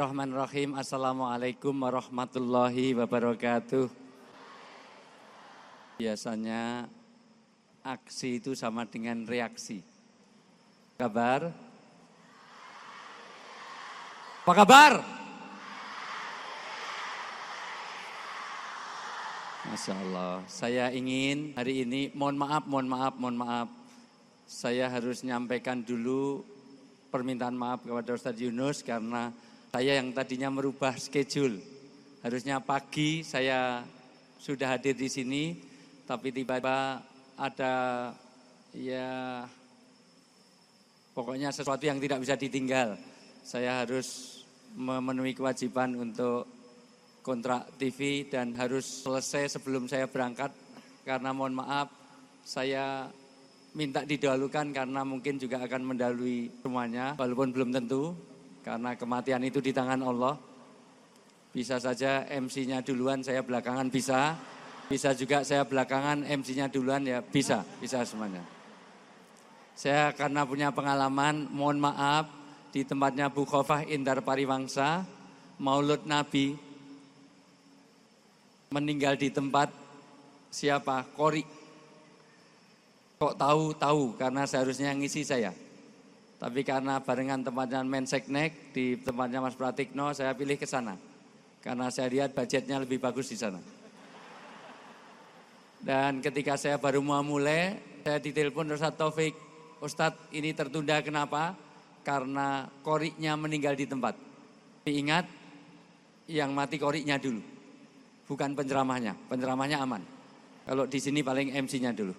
Bismillahirrahmanirrahim. Assalamualaikum warahmatullahi wabarakatuh. Biasanya aksi itu sama dengan reaksi. Kabar? Apa kabar? Masya Allah. Saya ingin hari ini, mohon maaf. Saya harus nyampaikan dulu permintaan maaf kepada Ustadz Yunus karena saya yang tadinya merubah schedule. Harusnya pagi saya sudah hadir di sini, tapi tiba-tiba ada pokoknya sesuatu yang tidak bisa ditinggal. Saya harus memenuhi kewajiban untuk kontrak TV dan harus selesai sebelum saya berangkat. Karena mohon maaf, saya minta didahulukan karena mungkin juga akan mendahului semuanya, walaupun belum tentu. Karena kematian itu di tangan Allah. Bisa saja MC-nya duluan, saya belakangan bisa. Bisa juga saya belakangan, MC-nya duluan ya bisa semuanya. Saya karena punya pengalaman, mohon maaf, di tempatnya Bu Khofah Indar Pariwangsa, Maulud Nabi, meninggal di tempat siapa? Kori. Kok tahu karena seharusnya yang ngisi saya. Tapi karena barengan tempatnya Menseknek di tempatnya Mas Pratikno, saya pilih ke sana. Karena saya lihat budgetnya lebih bagus di sana. Dan ketika saya baru mau mulai, saya ditelepon Ustadz Taufik. Ustadz, ini tertunda kenapa? Karena koriknya meninggal di tempat. Tapi ingat, yang mati koriknya dulu. Bukan penceramahnya. Penceramahnya aman. Kalau di sini paling MC-nya dulu.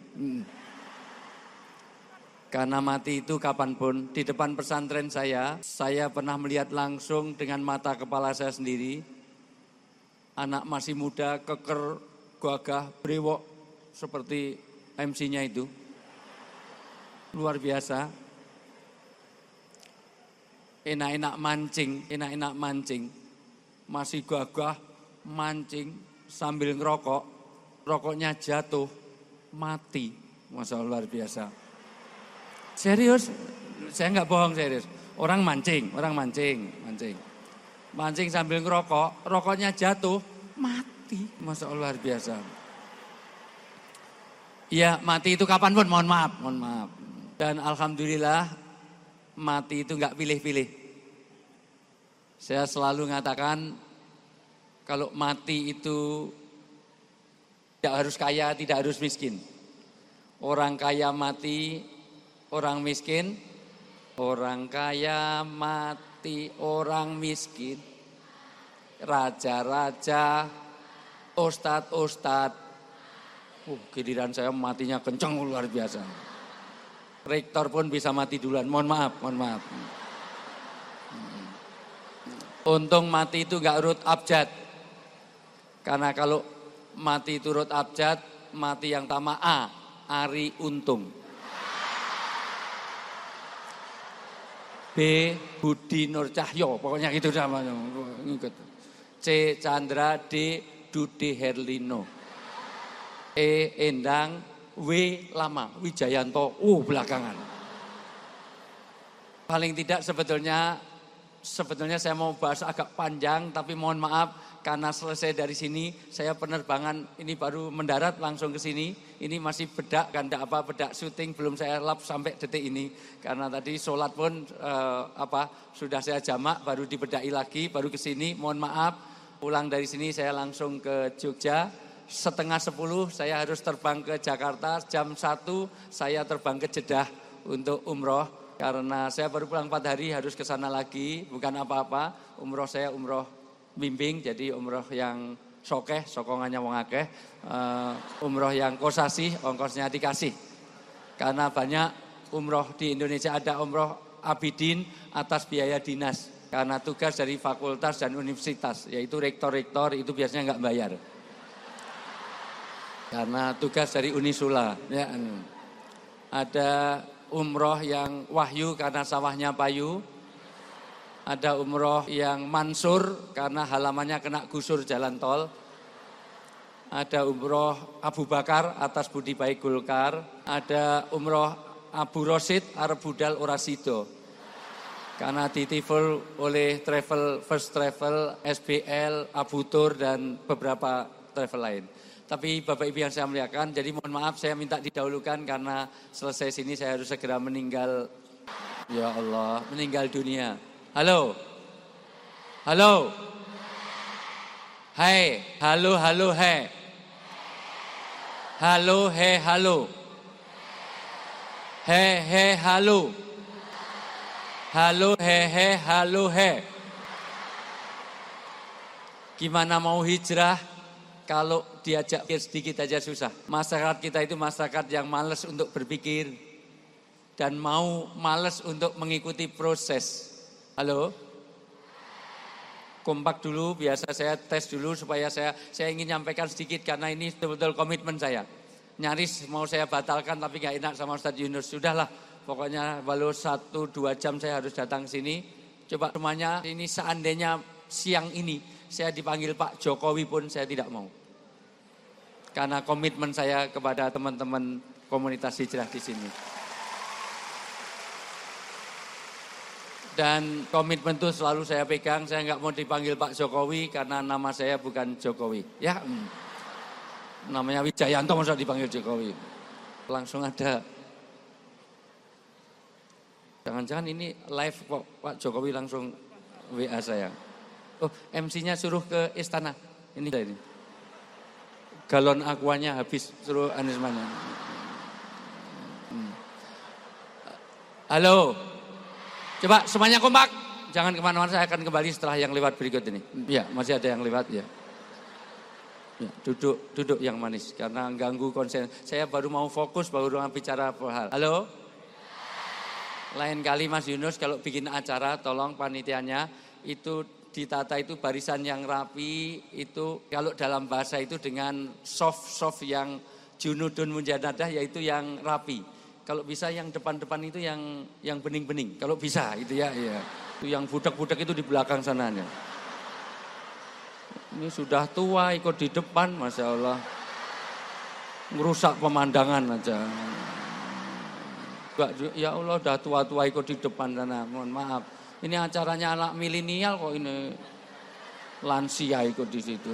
Karena mati itu kapanpun, di depan pesantren saya pernah melihat langsung dengan mata kepala saya sendiri. Anak masih muda, keker, gagah, brewok, seperti MC-nya itu. Luar biasa. Enak-enak mancing. Masih gagah, mancing, sambil ngerokok. Rokoknya jatuh, mati. Masya Allah, luar biasa. Serius, saya nggak bohong serius. Orang mancing. Mancing sambil ngerokok, rokoknya jatuh, mati. Masya Allah luar biasa. Iya, mati itu kapanpun, mohon maaf. Dan alhamdulillah, mati itu nggak pilih-pilih. Saya selalu mengatakan, kalau mati itu tidak harus kaya, tidak harus miskin. Orang kaya mati, orang miskin, orang kaya mati, orang miskin, raja-raja, ustad-ustad. Giliran saya matinya kenceng luar biasa. Rektor pun bisa mati duluan, mohon maaf. Untung mati itu gak urut abjad. Karena kalau mati itu urut abjad, mati yang pertama A, Ari Untung. B. Budi Nur Cahyo, pokoknya gitu namanya. C. Chandra, D. Dude Herlino. E. Endang, W. Lama, Wijayanto, belakangan. Paling tidak sebetulnya saya mau bahas agak panjang, tapi mohon maaf karena selesai dari sini saya penerbangan ini baru mendarat langsung ke sini. Ini masih bedak syuting belum saya lap sampai detik ini karena tadi sholat pun sudah saya jamak baru dibedai lagi baru ke sini. Mohon maaf, pulang dari sini saya langsung ke Jogja. 9:30 saya harus terbang ke Jakarta, jam 1 saya terbang ke Jeddah untuk umroh. Karena saya baru pulang 4 hari harus ke sana lagi, bukan apa-apa. Umroh saya umroh bimbing, jadi umroh yang sokeh, sokongannya wong akeh. Umroh yang kosasih, ongkosnya dikasih. Karena banyak umroh di Indonesia ada umroh abidin atas biaya dinas. Karena tugas dari fakultas dan universitas, yaitu rektor-rektor itu biasanya nggak bayar. Karena tugas dari Unisula. Ya. Ada umroh yang wahyu karena sawahnya payu. Ada umroh yang mansur karena halamannya kena gusur jalan tol. Ada umroh Abu Bakar atas budi baik Golkar. Ada umroh Abu Rosid arep budal ora sida. Karena ditimbul oleh First Travel, SBL, Abutur, dan beberapa travel lain. Tapi Bapak Ibu yang saya muliakan, jadi mohon maaf saya minta didahulukan karena selesai sini saya harus segera meninggal. Ya Allah, meninggal dunia. Halo? Halo? Hai, halo, halo, hai. Halo, he, halo. He, halo. Halo, he, halo, he. Gimana mau hijrah kalau diajak pikir sedikit aja susah. Masyarakat kita itu masyarakat yang malas untuk berpikir dan mau malas untuk mengikuti proses. Halo? Kompak dulu, biasa saya tes dulu supaya saya ingin nyampaikan sedikit karena ini betul-betul komitmen saya. Nyaris mau saya batalkan tapi gak enak sama Ustadz Yunus. Sudahlah, pokoknya walau 1-2 jam saya harus datang ke sini. Coba semuanya, ini seandainya siang ini saya dipanggil Pak Jokowi pun saya tidak mau. Karena komitmen saya kepada teman-teman komunitas hijrah di sini. Dan komitmen itu selalu saya pegang, saya nggak mau dipanggil Pak Jokowi karena nama saya bukan Jokowi. Ya, namanya Wijayanto masa dipanggil Jokowi. Langsung ada. Jangan-jangan ini live kok Pak Jokowi langsung WA saya. Oh, MC-nya suruh ke istana. Ini. Galon aquanya habis, suruh Anies mana. Halo. Coba semuanya kompak. Jangan kemana-mana, saya akan kembali setelah yang lewat berikut ini. Ya, masih ada yang lewat ya. Ya, duduk yang manis karena ganggu konsen. Saya baru mau fokus, baru mau bicara hal. Halo? Lain kali Mas Yunus kalau bikin acara tolong panitianya itu ditata itu barisan yang rapi, itu kalau dalam bahasa itu dengan soft yang junudun munjanadah yaitu yang rapi. Kalau bisa yang depan-depan itu yang bening-bening. Kalau bisa itu ya. Itu yang budak-budak itu di belakang sananya. Ini sudah tua ikut di depan, Masya Allah. Ngerusak pemandangan aja. Ya Allah udah tua-tua ikut di depan sana, mohon maaf. Ini acaranya anak milenial kok ini. Lansia ikut di situ.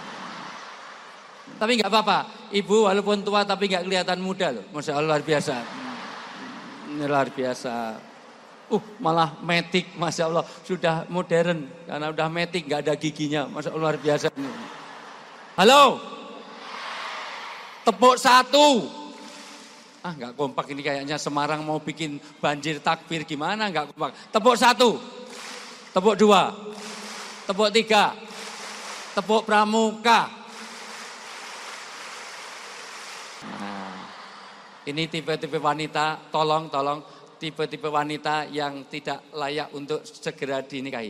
Tapi nggak apa-apa, ibu walaupun tua tapi nggak kelihatan muda loh. Masya Allah luar biasa. Ini luar biasa. Malah metik, Masya Allah sudah modern karena udah metik nggak ada giginya, Masya Allah luar biasa. Halo, tepuk 1. Nggak kompak ini kayaknya Semarang mau bikin banjir takbir gimana nggak kompak. Tepuk 1, tepuk 2, tepuk 3, tepuk pramuka. Nah, ini tipe-tipe wanita, tolong tipe-tipe wanita yang tidak layak untuk segera dinikahi.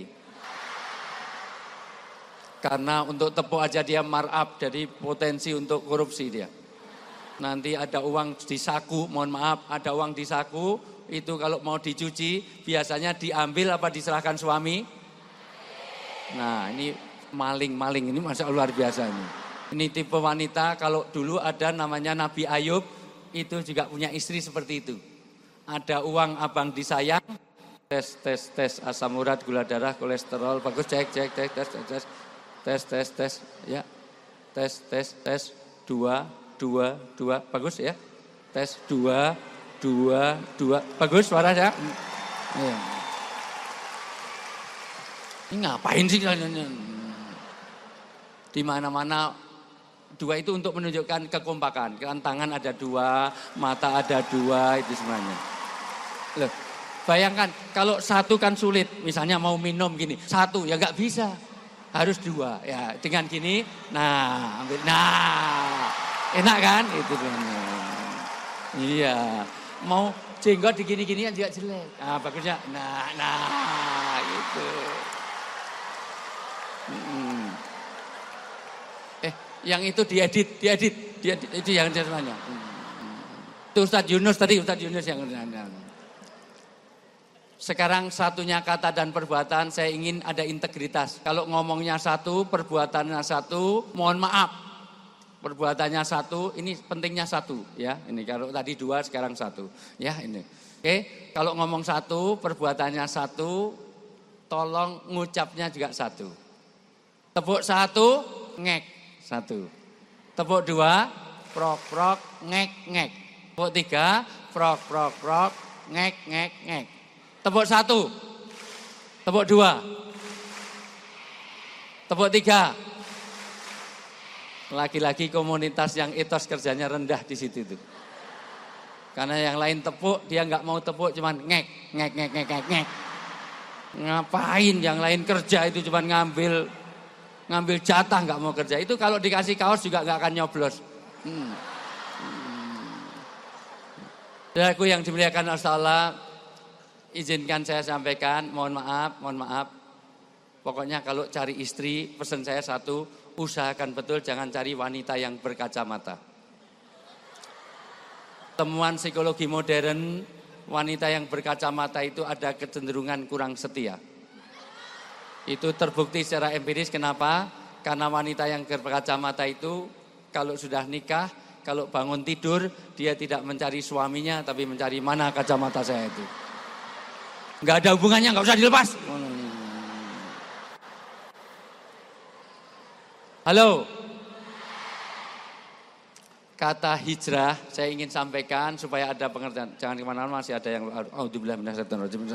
Karena untuk tepuk aja dia markup, jadi potensi untuk korupsi dia. Nanti ada uang di saku, mohon maaf, ada uang di saku, itu kalau mau dicuci biasanya diambil apa diserahkan suami. Nah ini maling, ini Masya Allah luar biasa ini. Ini tipe wanita, kalau dulu ada namanya Nabi Ayub, itu juga punya istri seperti itu. Ada uang abang disayang, tes, asam urat, gula darah, kolesterol, bagus, cek, tes, ya, tes, 2, bagus ya, tes 2, bagus suaranya. Ya. Ini ngapain sih kalian? Di mana-mana 2 itu untuk menunjukkan kekompakan, kan tangan ada 2, mata ada 2, itu semuanya. Loh, bayangkan kalau 1 kan sulit, misalnya mau minum gini, 1 ya nggak bisa, harus 2 ya dengan gini, nah ambil, nah enak kan itu sebenarnya. Iya, mau jenggot digini-gini kan juga jelek, nah bagusnya, nah itu. Yang itu diedit itu yang semuanya. Itu Ustadz Yunus tadi, Ustadz Yunus yang sekarang satunya kata dan perbuatan saya ingin ada integritas. Kalau ngomongnya 1, perbuatannya 1, mohon maaf. Perbuatannya 1, ini pentingnya 1 ya. Ini kalau tadi 2 sekarang 1. Ya ini. Oke, kalau ngomong satu, perbuatannya satu, tolong ngucapnya juga satu. Tepuk satu, ngek, satu. Tepuk dua, prok, prok, ngek, ngek. Tepuk tiga, prok, prok, prok, ngek, ngek, ngek. Tepuk satu, tepuk dua, tepuk tiga. Lagi-lagi komunitas yang etos kerjanya rendah di situ tuh. Karena yang lain tepuk, dia nggak mau tepuk, cuman ngek, ngek, ngek, ngek, ngek, ngek. Ngapain yang lain kerja itu cuman ngambil jatah, nggak mau kerja. Itu kalau dikasih kaos juga nggak akan nyoblos. Saudaraku yang dimuliakan Allah, izinkan saya sampaikan, mohon maaf. Pokoknya kalau cari istri, pesan saya satu, usahakan betul jangan cari wanita yang berkacamata. Temuan psikologi modern, wanita yang berkacamata itu ada kecenderungan kurang setia. Itu terbukti secara empiris. Kenapa? Karena wanita yang berkacamata itu kalau sudah nikah, kalau bangun tidur, dia tidak mencari suaminya, tapi mencari mana kacamata saya itu. Nggak ada hubungannya, nggak usah dilepas. Halo. Kata hijrah saya ingin sampaikan supaya ada pengertian. Jangan kemana-mana, masih ada yang auzubillahi minasyaitonir rajim.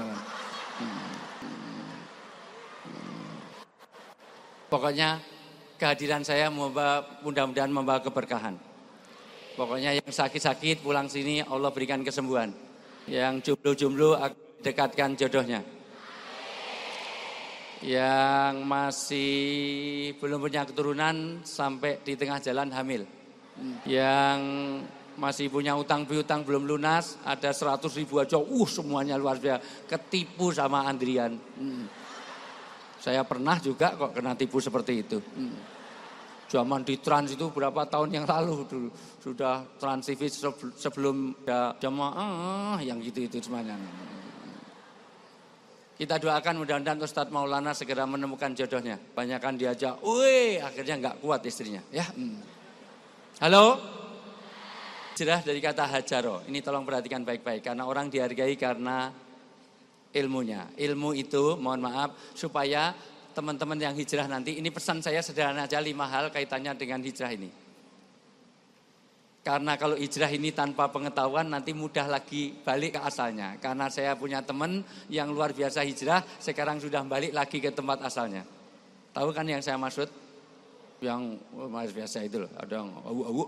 Pokoknya kehadiran saya mudah-mudahan membawa keberkahan. Pokoknya yang sakit-sakit pulang sini Allah berikan kesembuhan. Yang jomblo-jomblo dekatkan jodohnya. Yang masih belum punya keturunan sampai di tengah jalan hamil. Yang masih punya utang piutang belum lunas, ada 100.000 aja, semuanya luar biasa, ketipu sama Andrian. Saya pernah juga kok kena tipu seperti itu. Zaman di Trans itu berapa tahun yang lalu dulu, sudah Trans TV sebelum ada jamaah yang gitu-itu semuanya. Kita doakan mudah-mudahan Ustadz Maulana segera menemukan jodohnya. Banyakan diajak, akhirnya nggak kuat istrinya, ya. Halo? Hijrah dari kata hajaro. Ini tolong perhatikan baik-baik. Karena orang dihargai karena ilmunya. Ilmu itu, mohon maaf, supaya teman-teman yang hijrah nanti, ini pesan saya sederhana aja, 5 hal kaitannya dengan hijrah ini. Karena kalau hijrah ini tanpa pengetahuan nanti mudah lagi balik ke asalnya. Karena saya punya teman yang luar biasa hijrah, sekarang sudah balik lagi ke tempat asalnya. Tahu kan yang saya maksud? Yang mas biasa itu loh, ada yang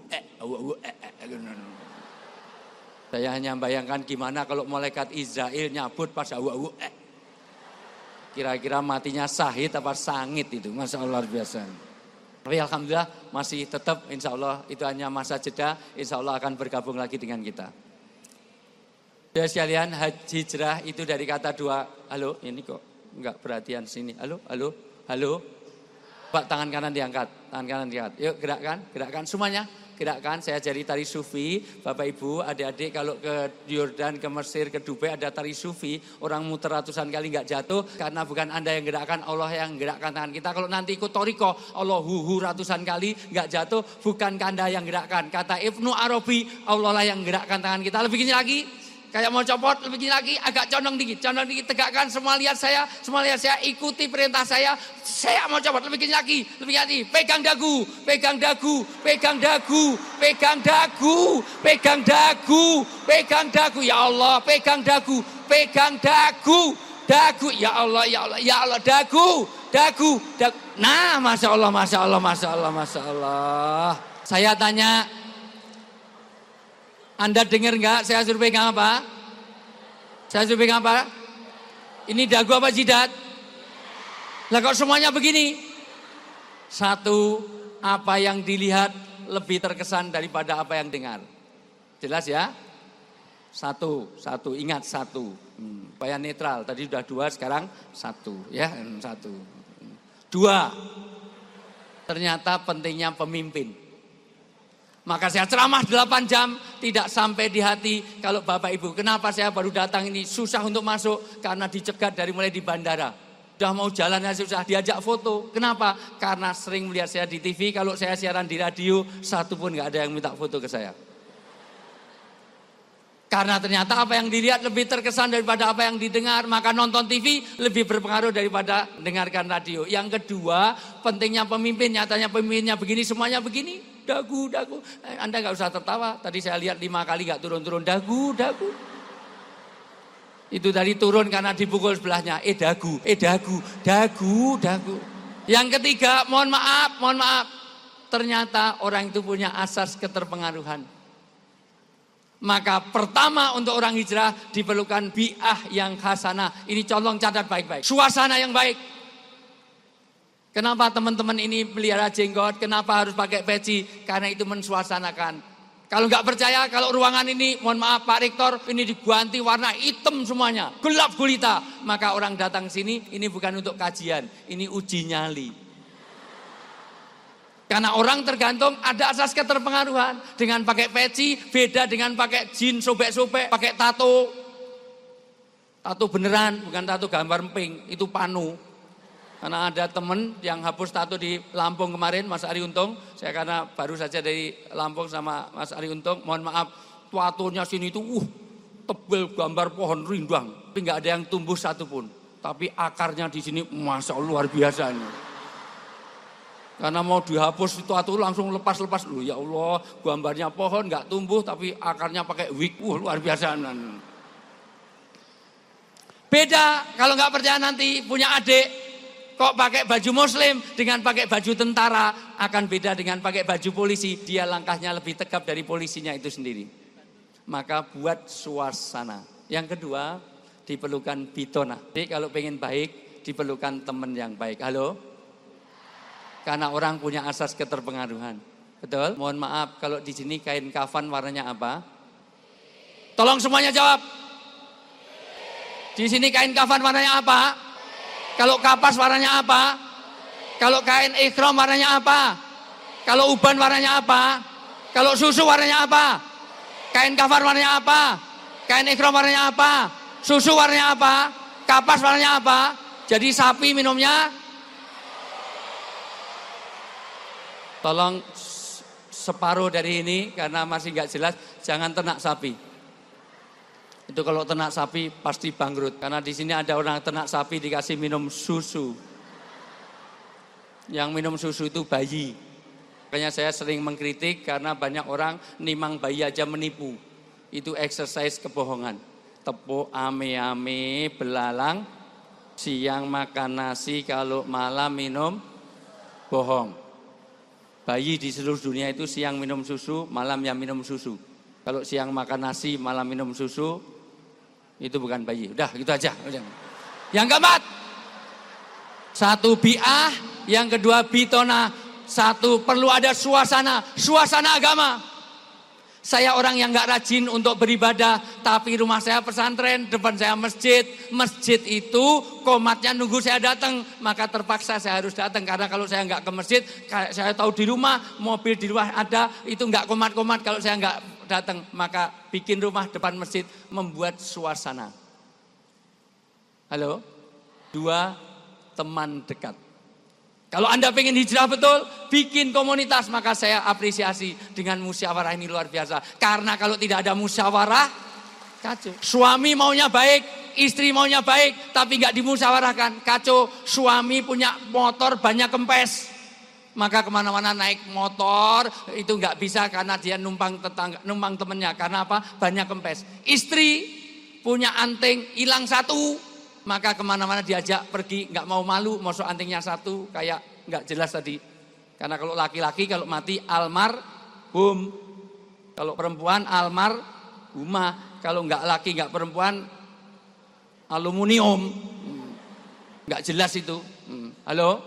Saya hanya bayangkan gimana kalau malaikat Israel nyabut pas Kira-kira matinya sahid apa sangit itu, Masya Allah luar biasa. Tapi alhamdulillah masih tetap, insya Allah itu hanya masa jeda, insya Allah akan bergabung lagi dengan kita. Ya sekalian, hijrah itu dari kata dua. Halo, ini kok enggak perhatian sini. Halo. Pak, tangan kanan diangkat. Yuk gerakkan semuanya. Gerakkan, saya jadi tari sufi. Bapak Ibu, adik-adik kalau ke Yordan, ke Mesir, ke Dubai ada tari sufi. Orang muter ratusan kali nggak jatuh. Karena bukan Anda yang gerakkan, Allah yang gerakkan tangan kita. Kalau nanti ikut toriko, Allah ratusan kali nggak jatuh. Bukan Anda yang gerakkan. Kata Ibnu Arabi, Allah lah yang gerakkan tangan kita. Lebih gini lagi. Kayak mau copot, lebih gini lagi, agak condong dikit, tegakkan, semua lihat saya, ikuti perintah saya mau copot, lebih gini lagi, pegang dagu, ya Allah, pegang dagu, ya Allah, dagu, nah, Masya Allah, saya tanya, Anda dengar enggak saya suruh pegang apa? Ini dagu apa jidat? Lah kok semuanya begini? Satu, apa yang dilihat lebih terkesan daripada apa yang dengar. Jelas ya? Satu, ingat satu. Supaya netral, tadi sudah 2, sekarang 1. Ya, 1. 2, ternyata pentingnya pemimpin. Maka saya ceramah 8 jam, tidak sampai di hati. Kalau Bapak Ibu, kenapa saya baru datang ini susah untuk masuk? Karena dicegat dari mulai di bandara. Sudah mau jalan aja susah, diajak foto. Kenapa? Karena sering melihat saya di TV, kalau saya siaran di radio, satu pun gak ada yang minta foto ke saya. Karena ternyata apa yang dilihat lebih terkesan daripada apa yang didengar. Maka nonton TV lebih berpengaruh daripada dengarkan radio. Yang kedua, pentingnya pemimpin. Nyatanya pemimpinnya begini, semuanya begini. Dagu. Anda gak usah tertawa. Tadi saya lihat 5 kali gak turun-turun. Dagu. Itu tadi turun karena dipukul sebelahnya. Dagu. Yang ketiga, mohon maaf. Ternyata orang itu punya asas keterpengaruhan. Maka pertama untuk orang hijrah diperlukan bi'ah yang hasanah. Ini colong catat baik-baik. Suasana yang baik. Kenapa teman-teman ini melihara jenggot? Kenapa harus pakai peci? Karena itu mensuasanakan. Kalau nggak percaya, kalau ruangan ini, mohon maaf Pak Rektor, ini diganti warna hitam semuanya. Gelap gulita. Maka orang datang sini, ini bukan untuk kajian. Ini uji nyali. Karena orang tergantung ada asas keterpengaruhan. Dengan pakai peci beda dengan pakai jin sobek-sobek, pakai tato. Tato beneran, bukan tato gambar emping, itu panu. Karena ada temen yang hapus tato di Lampung kemarin, Mas Ari Untung. Saya karena baru saja dari Lampung sama Mas Ari Untung, mohon maaf, tatonya sini itu tebel gambar pohon rindang. Tapi nggak ada yang tumbuh satupun. Tapi akarnya di sini, masya Allah luar biasa ini. Karena mau dihapus itu atau langsung lepas-lepas. Loh ya Allah, gambarnya pohon nggak tumbuh tapi akarnya pakai wig. Luar biasa. Beda kalau nggak percaya nanti punya adik kok pakai baju muslim dengan pakai baju tentara akan beda dengan pakai baju polisi. Dia langkahnya lebih tegap dari polisinya itu sendiri. Maka buat suasana. Yang kedua diperlukan bitona. Jadi kalau pengen baik diperlukan teman yang baik. Halo? Karena orang punya asas keterpengaruhan. Betul? Mohon maaf kalau di sini kain kafan warnanya apa? Tolong semuanya jawab. Di sini kain kafan warnanya apa? Kalau kapas warnanya apa? Kalau kain ikhram warnanya apa? Kalau uban warnanya apa? Kalau susu warnanya apa? Kain kafan warnanya apa? Kain ikhram warnanya apa? Susu warnanya apa? Kapas warnanya apa? Jadi sapi minumnya tolong separuh dari ini karena masih nggak jelas, jangan ternak sapi. Itu kalau ternak sapi pasti bangkrut karena di sini ada orang ternak sapi dikasih minum susu. Yang minum susu itu bayi. Makanya saya sering mengkritik karena banyak orang nimang bayi aja menipu. Itu exercise kebohongan. Tepuk ame-ame belalang, siang makan nasi, kalau malam minum bohong. Bayi di seluruh dunia itu siang minum susu, malam ya minum susu. Kalau siang makan nasi, malam minum susu, itu bukan bayi. Udah gitu aja. Yang keempat, satu bi'ah, yang kedua bitona. Satu perlu ada suasana agama. Saya orang yang gak rajin untuk beribadah, tapi rumah saya pesantren, depan saya masjid. Masjid itu komatnya nunggu saya datang, maka terpaksa saya harus datang. Karena kalau saya gak ke masjid, saya tahu di rumah, mobil di rumah ada, itu gak komat-komat kalau saya gak datang. Maka bikin rumah depan masjid, membuat suasana. Halo? 2, teman dekat. Kalau Anda pengen hijrah betul, bikin komunitas, maka saya apresiasi dengan musyawarah ini luar biasa. Karena kalau tidak ada musyawarah, kacau. Suami maunya baik, istri maunya baik, tapi nggak dimusyawarahkan, kacau. Suami punya motor banyak kempes, maka kemana-mana naik motor itu nggak bisa karena dia numpang temennya. Karena apa? Banyak kempes. Istri punya anting hilang satu. Maka kemana-mana diajak pergi, nggak mau malu, masuk antingnya satu, kayak nggak jelas tadi. Karena kalau laki-laki kalau mati almarhum, kalau perempuan almarhumah, kalau nggak laki nggak perempuan aluminium, nggak jelas itu. Halo,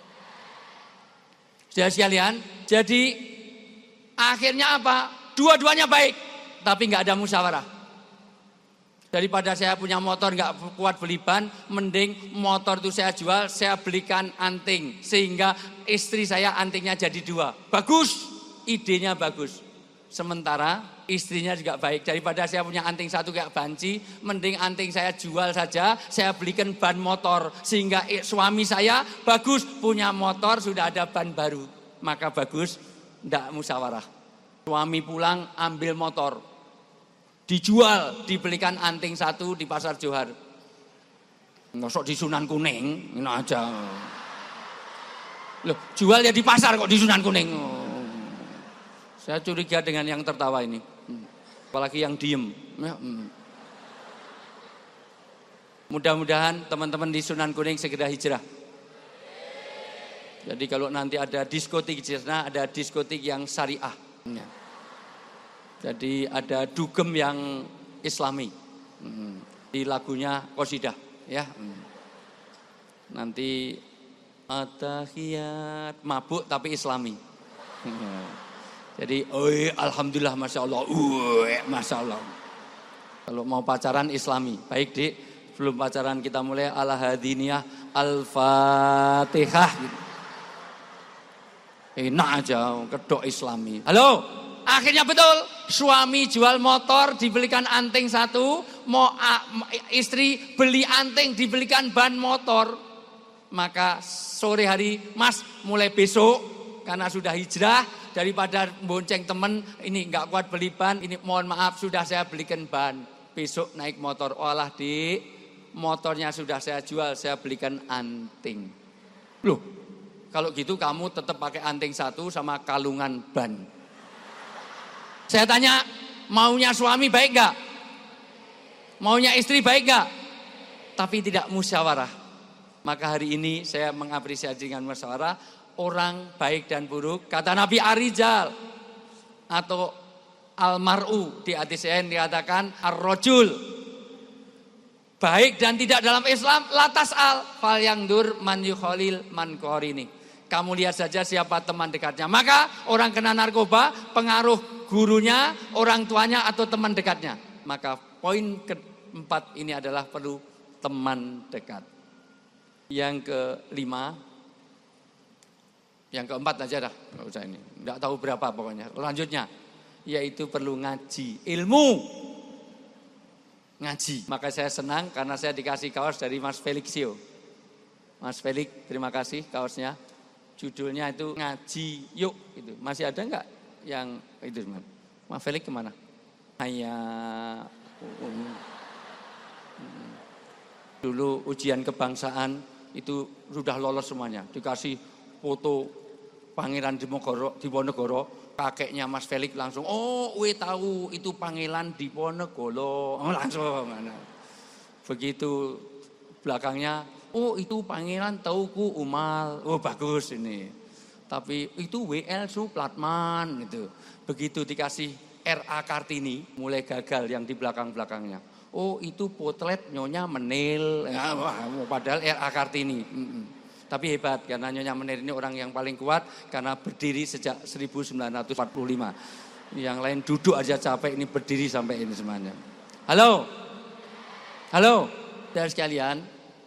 saudara sekalian, jadi akhirnya apa? Dua-duanya baik, tapi nggak ada musyawarah. Daripada saya punya motor nggak kuat beli ban, mending motor itu saya jual, saya belikan anting. Sehingga istri saya antingnya jadi 2. Bagus, idenya bagus. Sementara istrinya juga baik. Daripada saya punya anting 1 kayak banci, mending anting saya jual saja, saya belikan ban motor. Sehingga suami saya bagus, punya motor sudah ada ban baru. Maka bagus, enggak musyawarah. Suami pulang ambil motor. dijual, dibelikan anting satu di Pasar Johar. Nggak di Sunan Kuning, ini aja. Loh, jual ya di pasar kok di Sunan Kuning. Saya curiga dengan yang tertawa ini. Apalagi yang diem. Mudah-mudahan teman-teman di Sunan Kuning segera hijrah. Jadi kalau nanti ada diskotik di sana, ada diskotik yang syariah. Jadi ada dugem yang islami. Di lagunya qasidah ya. Nanti atahiyat mabuk tapi islami. Jadi alhamdulillah masya Allah. Masya Allah. Kalau mau pacaran islami. Baik Dik, belum pacaran kita mulai ala hadiniyah al-fatihah gitu. Enak aja kedok islami. Halo, akhirnya betul. Suami jual motor dibelikan anting satu, mau istri beli anting dibelikan ban motor. Maka sore hari, Mas mulai besok karena sudah hijrah, daripada bonceng temen ini nggak kuat beli ban, ini mohon maaf sudah saya belikan ban. Besok naik motor. Olah Dik, motornya sudah saya jual, saya belikan anting. Loh, kalau gitu kamu tetap pakai anting satu sama kalungan ban. Saya tanya, maunya suami baik gak? Maunya istri baik gak? Tapi tidak musyawarah. Maka hari ini saya mengapresiasi dengan musyawarah. Orang baik dan buruk, kata Nabi Ar-Rijal atau Al-Mar'u di hadis lain dikatakan Ar-Rajul. Baik dan tidak dalam Islam, latas al fal yang dur man yukhalil man qarini. Kamu lihat saja siapa teman dekatnya. Maka orang kena narkoba, pengaruh gurunya, orang tuanya atau teman dekatnya. Maka poin keempat ini adalah perlu teman dekat. Yang kelima, yang keempat aja dah, nggak usah ini. Nggak tahu berapa pokoknya. Lanjutnya, yaitu perlu ngaji, ilmu. Ngaji. Maka saya senang karena saya dikasih kaos dari Mas Felixio. Mas Felix, terima kasih kaosnya. Judulnya itu ngaji yuk gitu. Masih ada enggak yang itu Mas Felix kemana? Dulu ujian kebangsaan itu sudah lolos semuanya. Dikasih foto Pangeran Diponegoro, kakeknya Mas Felix langsung, tahu itu Pangeran Diponegoro. Langsung. Begitu belakangnya, itu Pangeran Teuku Umal. Bagus ini. Tapi itu WL Supratman gitu. Begitu dikasih RA Kartini, mulai gagal yang di belakang-belakangnya. Itu potret Nyonya Menil. Padahal RA Kartini. Tapi hebat karena Nyonya Menil ini orang yang paling kuat karena berdiri sejak 1945. Yang lain duduk aja capek, ini berdiri sampai ini semuanya. Halo. Saudara sekalian,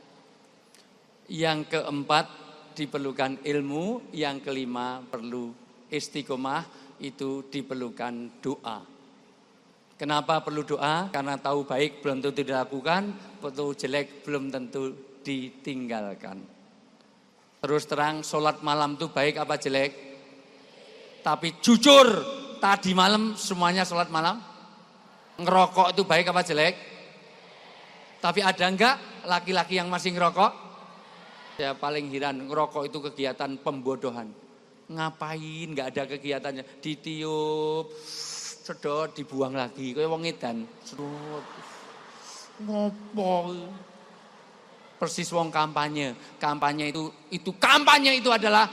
yang keempat diperlukan ilmu, yang kelima perlu istiqomah, itu diperlukan doa. Kenapa perlu doa? Karena tahu baik belum tentu dilakukan, tahu jelek belum tentu ditinggalkan. Terus terang, sholat malam itu baik apa jelek? Tapi jujur, tadi malam semuanya sholat malam? Ngerokok itu baik apa jelek? Tapi ada enggak laki-laki yang masih ngerokok? Saya paling heran, ngerokok itu kegiatan pembodohan. Ngapain, enggak ada kegiatannya. Ditiup, sedot, dibuang lagi. Kayak wong edan. Sedot. Ngopo? Persis wong kampanye. Kampanye itu adalah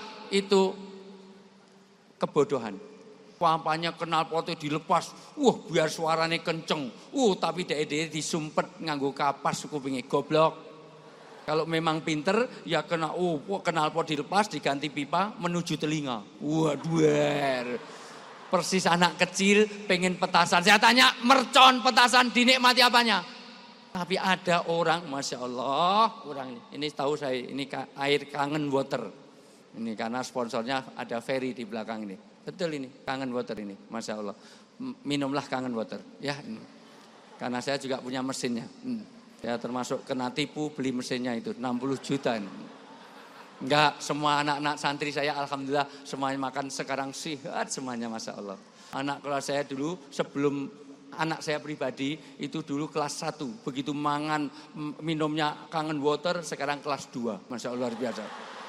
kebodohan. Kampanye knalpotnya dilepas. Biar suaranya kenceng. Tapi dek disumpet nganggo kapas kupingnya. Goblok. Kalau memang pinter ya kena knalpot dilepas diganti pipa menuju telinga. Duer. Persis anak kecil pengen petasan. Saya tanya, mercon petasan dinikmati apanya? Tapi ada orang, Masya Allah, orang ini tahu saya, ini air kangen water. Ini karena sponsornya ada ferry di belakang ini. Betul ini, kangen water ini, Masya Allah. Minumlah kangen water, ya. Karena saya juga punya mesinnya. Saya termasuk kena tipu beli mesinnya itu, 60 juta. Enggak, semua anak-anak santri saya alhamdulillah semuanya makan sekarang sehat semuanya, Masya Allah. Anak kelas saya dulu sebelum anak saya pribadi itu dulu kelas 1. Begitu mangan minumnya kangen water, sekarang kelas 2. Masya Allah luar biasa.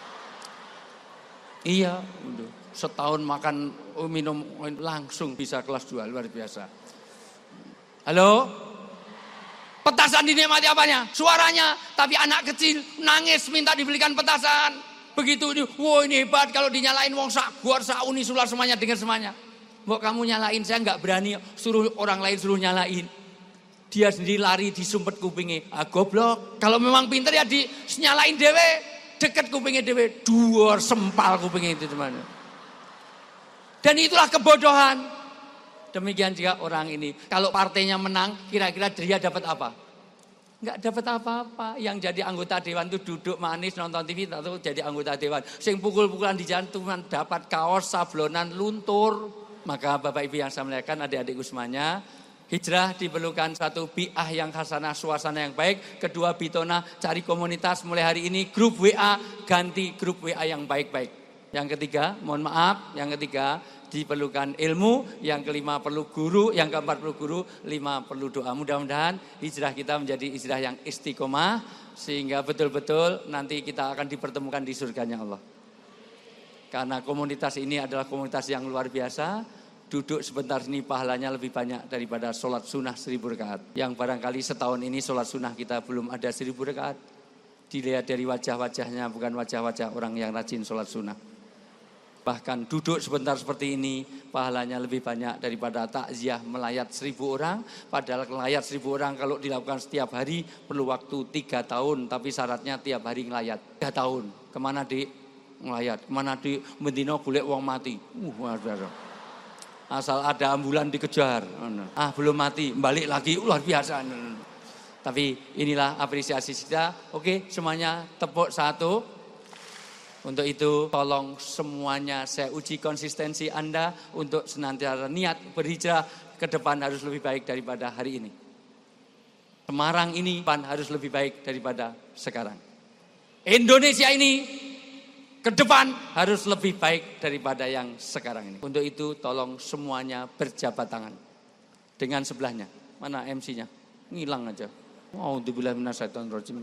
Iya, setahun makan minum langsung bisa kelas 2, luar biasa. Halo? Petasan dinikmati apanya? Suaranya, tapi anak kecil nangis minta dibelikan petasan. Begitu ini, wah ini hebat kalau dinyalain wong sak guar sak uni sular semuanya dengar semuanya. Mbok kamu nyalain, saya nggak berani suruh orang lain suruh nyalain. Dia sendiri lari disumpet kupingnya. Ah goblok. Kalau memang pinter ya nyalain dewe, deket kupingnya dewe, duar sempal kupingnya itu teman. Dan itulah kebodohan. Demikian juga orang ini. Kalau partainya menang, kira-kira dia dapat apa? Enggak dapat apa-apa. Yang jadi anggota dewan itu duduk manis nonton TV atau jadi anggota dewan. Sing pukul-pukulan di jantungan dapat kaos sablonan luntur. Maka Bapak Ibu yang saya muliakan, adik-adik semuanya, hijrah diperlukan satu bi'ah yang hasanah, suasana yang baik. Kedua bitona, cari komunitas mulai hari ini grup WA ganti grup WA yang baik-baik. Yang ketiga, mohon maaf, yang ketiga diperlukan ilmu, yang kelima perlu guru, yang keempat perlu guru, 5 perlu doa. Mudah-mudahan hijrah kita menjadi hijrah yang istiqomah sehingga betul-betul nanti kita akan dipertemukan di surganya Allah. Karena komunitas ini adalah komunitas yang luar biasa. Duduk sebentar ini pahalanya lebih banyak daripada sholat sunnah 1000 rakaat. Yang barangkali setahun ini sholat sunnah kita belum ada 1000 rakaat. Dilihat dari wajah-wajahnya, bukan wajah-wajah orang yang rajin sholat sunnah. Bahkan duduk sebentar seperti ini pahalanya lebih banyak daripada takziah melayat 1000 orang. Padahal melayat 1000 orang kalau dilakukan setiap hari perlu waktu 3 tahun. Tapi syaratnya tiap hari ngelayat 3 tahun. Kemana dik? Ngelayat. Kemana dik? Mendino golek wong mati. Asal ada ambulan dikejar. Ah belum mati, balik lagi, luar biasa. Tapi inilah apresiasi kita. Oke, semuanya tepuk satu. Untuk itu tolong semuanya saya uji konsistensi Anda untuk senantiasa niat berhijrah ke depan harus lebih baik daripada hari ini. Semarang ini harus lebih baik daripada sekarang. Indonesia ini ke depan harus lebih baik daripada yang sekarang ini. Untuk itu tolong semuanya berjabat tangan dengan sebelahnya. Mana MC-nya? Ngilang aja. A'udzubillahi minasyaitonirrajim.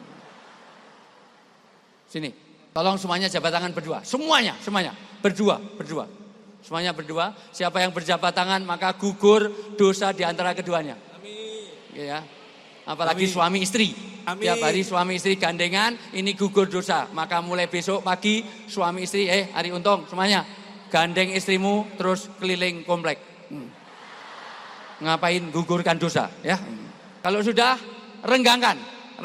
Sini. Tolong semuanya jabat tangan berdua. Semuanya berdua. Semuanya berdua. Siapa yang berjabat tangan maka gugur dosa di antara keduanya. Amin. Ya. Apalagi amin. Suami istri. Amin. Tiap hari suami istri gandengan, ini gugur dosa. Maka mulai besok pagi suami istri, Ari Untung semuanya gandeng istrimu terus keliling komplek. Ngapain gugurkan dosa, ya? Kalau sudah renggangkan.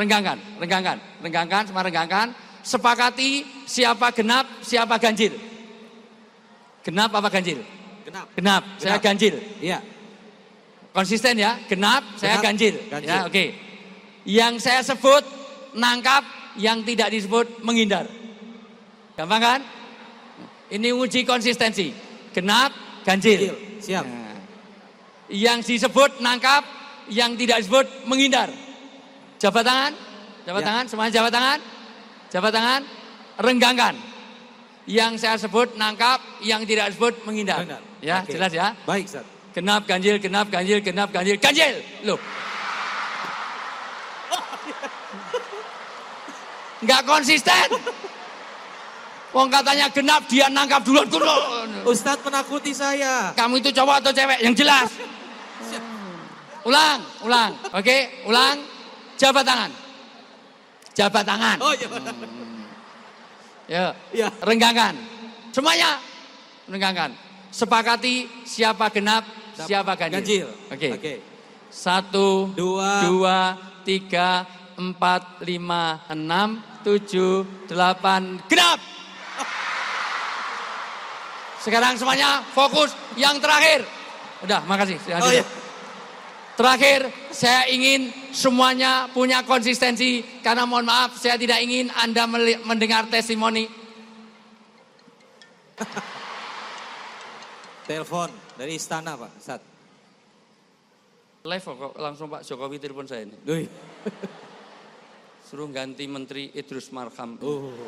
Sepakati siapa genap, siapa ganjil. Genap apa ganjil? Genap. Saya ganjil. Iya. Konsisten ya, genap, saya ganjil. Ya, oke. Yang saya sebut nangkap, yang tidak disebut menghindar. Gampang kan? Ini uji konsistensi. Genap, ganjil. Siap. Nah, yang disebut nangkap, yang tidak disebut menghindar. Jabat tangan, semuanya jabat tangan, renggangkan. Yang saya sebut nangkap, yang tidak disebut menghindar. Benar. Ya, oke. Jelas ya? Baik, Ustaz. Genap, ganjil. Loh. Enggak konsisten. Wong katanya genap, dia nangkap duluan. Ustadz menakuti saya. Kamu itu cowok atau cewek? Yang jelas. Ulang. Oke, ulang. Jabat tangan. Oh, jabat tangan. Ya. Renggangkan. Semuanya renggangkan. Sepakati siapa genap, siapa ganjil. Oke. 1, 2, 3, 4, 5, 6, 7, 8, genap. Sekarang semuanya fokus yang terakhir. Udah, makasih. Iya. Terakhir, saya ingin semuanya punya konsistensi. Karena mohon maaf, saya tidak ingin Anda mendengar testimoni. Telepon dari istana, Pak. Ustaz. Live kok, langsung Pak Jokowi telepon saya ini. Suruh ganti Menteri Idrus Marham.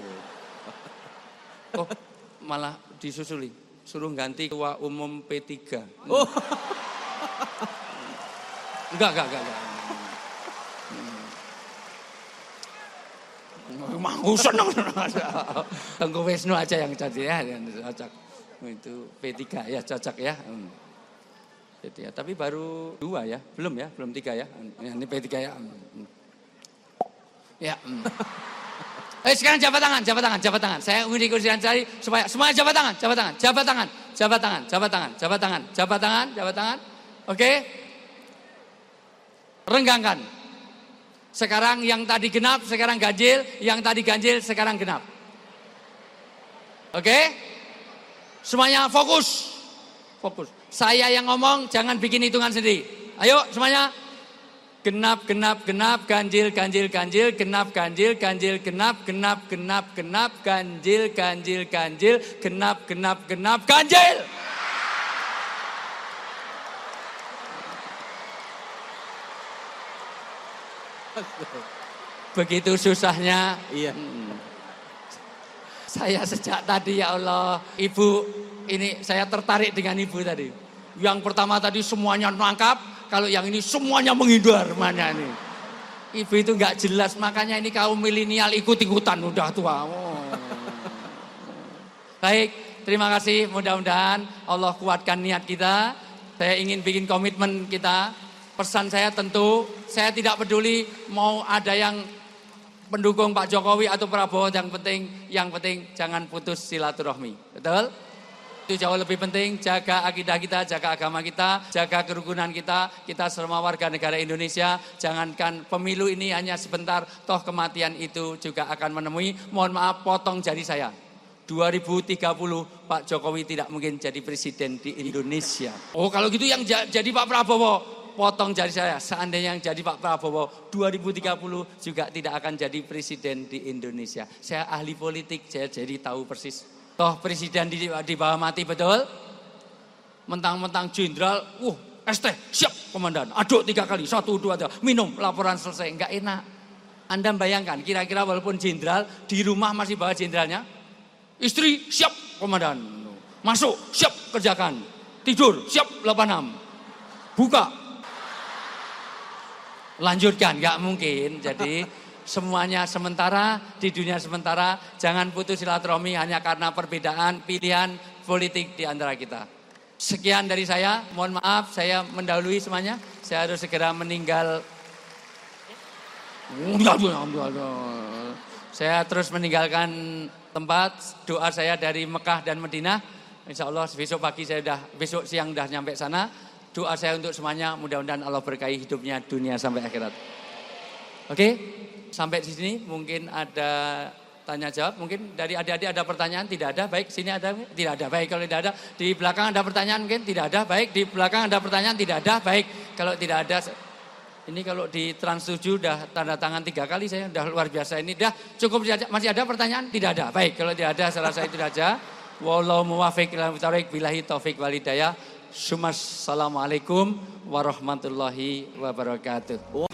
Oh, malah disusuli. Suruh ganti Ketua Umum P3. Enggak. Mau seneng. Tengku Wisnu aja yang jadi ya, yang cocok. Itu P3 ya cocok ya. P3, tapi baru 2 ya, belum 3 ya. Ini P3 ya. Ya. Sekarang jabat tangan. Saya ingin dikusikan cari supaya semuanya jabat tangan. Oke. Renggangkan. Sekarang yang tadi genap, sekarang ganjil. Yang tadi ganjil, sekarang genap. Oke? Semuanya fokus. Saya yang ngomong, jangan bikin hitungan sendiri. Ayo semuanya. Genap, ganjil, genap, ganjil, genap, ganjil, genap, ganjil. Begitu susahnya. Iya. Saya sejak tadi ya Allah, Ibu, ini saya tertarik dengan Ibu tadi. Yang pertama tadi semuanya nangkap, kalau yang ini semuanya menghindar mana ini. Ibu itu nggak jelas, makanya ini kaum milenial ikut-ikutan udah tua. Baik, terima kasih. Mudah-mudahan Allah kuatkan niat kita. Saya ingin bikin komitmen kita. Pesan saya tentu, saya tidak peduli mau ada yang pendukung Pak Jokowi atau Prabowo, yang penting jangan putus silaturahmi. Betul? Itu jauh lebih penting, jaga akidah kita, jaga agama kita, jaga kerukunan kita semua warga negara Indonesia. Jangankan pemilu ini hanya sebentar, toh kematian itu juga akan menemui. Mohon maaf, potong jari saya. 2030 Pak Jokowi tidak mungkin jadi presiden di Indonesia. Oh kalau gitu yang jadi Pak Prabowo. Potong jari saya, seandainya yang jadi Pak Prabowo 2030 juga tidak akan jadi presiden di Indonesia. Saya ahli politik, saya jadi tahu persis. Toh presiden di bawah mati, betul? Mentang-mentang jenderal, ST, siap komandan, aduk 3 kali, 1, 2, 3, minum, laporan selesai, enggak enak. Anda bayangkan, kira-kira walaupun jenderal, di rumah masih bawa jenderalnya, istri, siap komandan, masuk, siap kerjakan, tidur, siap 86, buka, lanjutkan, nggak mungkin. Jadi semuanya sementara, di dunia sementara. Jangan putus silaturahmi hanya karena perbedaan pilihan politik di antara kita. Sekian dari saya, mohon maaf saya mendahului semuanya. Saya harus segera meninggal. Saya terus meninggalkan tempat. Doa saya dari Mekah dan Madinah. Insya Allah besok siang udah nyampe sana. Doa saya untuk semuanya, mudah-mudahan Allah berkahi hidupnya dunia sampai akhirat. Oke, sampai di sini mungkin ada tanya jawab. Mungkin dari adik-adik ada pertanyaan, tidak ada. Baik, sini ada, tidak ada. Baik, kalau tidak ada. Di belakang ada pertanyaan mungkin, tidak ada. Baik, di belakang ada pertanyaan, tidak ada. Baik, kalau tidak ada. Ini kalau di Trans 7 udah tanda tangan 3 kali, saya udah luar biasa. Ini udah cukup, masih ada pertanyaan? Tidak ada. Baik, kalau tidak ada, saya rasa itu saja. Wallahu muwaffiq ila aqwamit thoriq, billahi taufik wal hidayah. Assalamualaikum warahmatullahi wabarakatuh.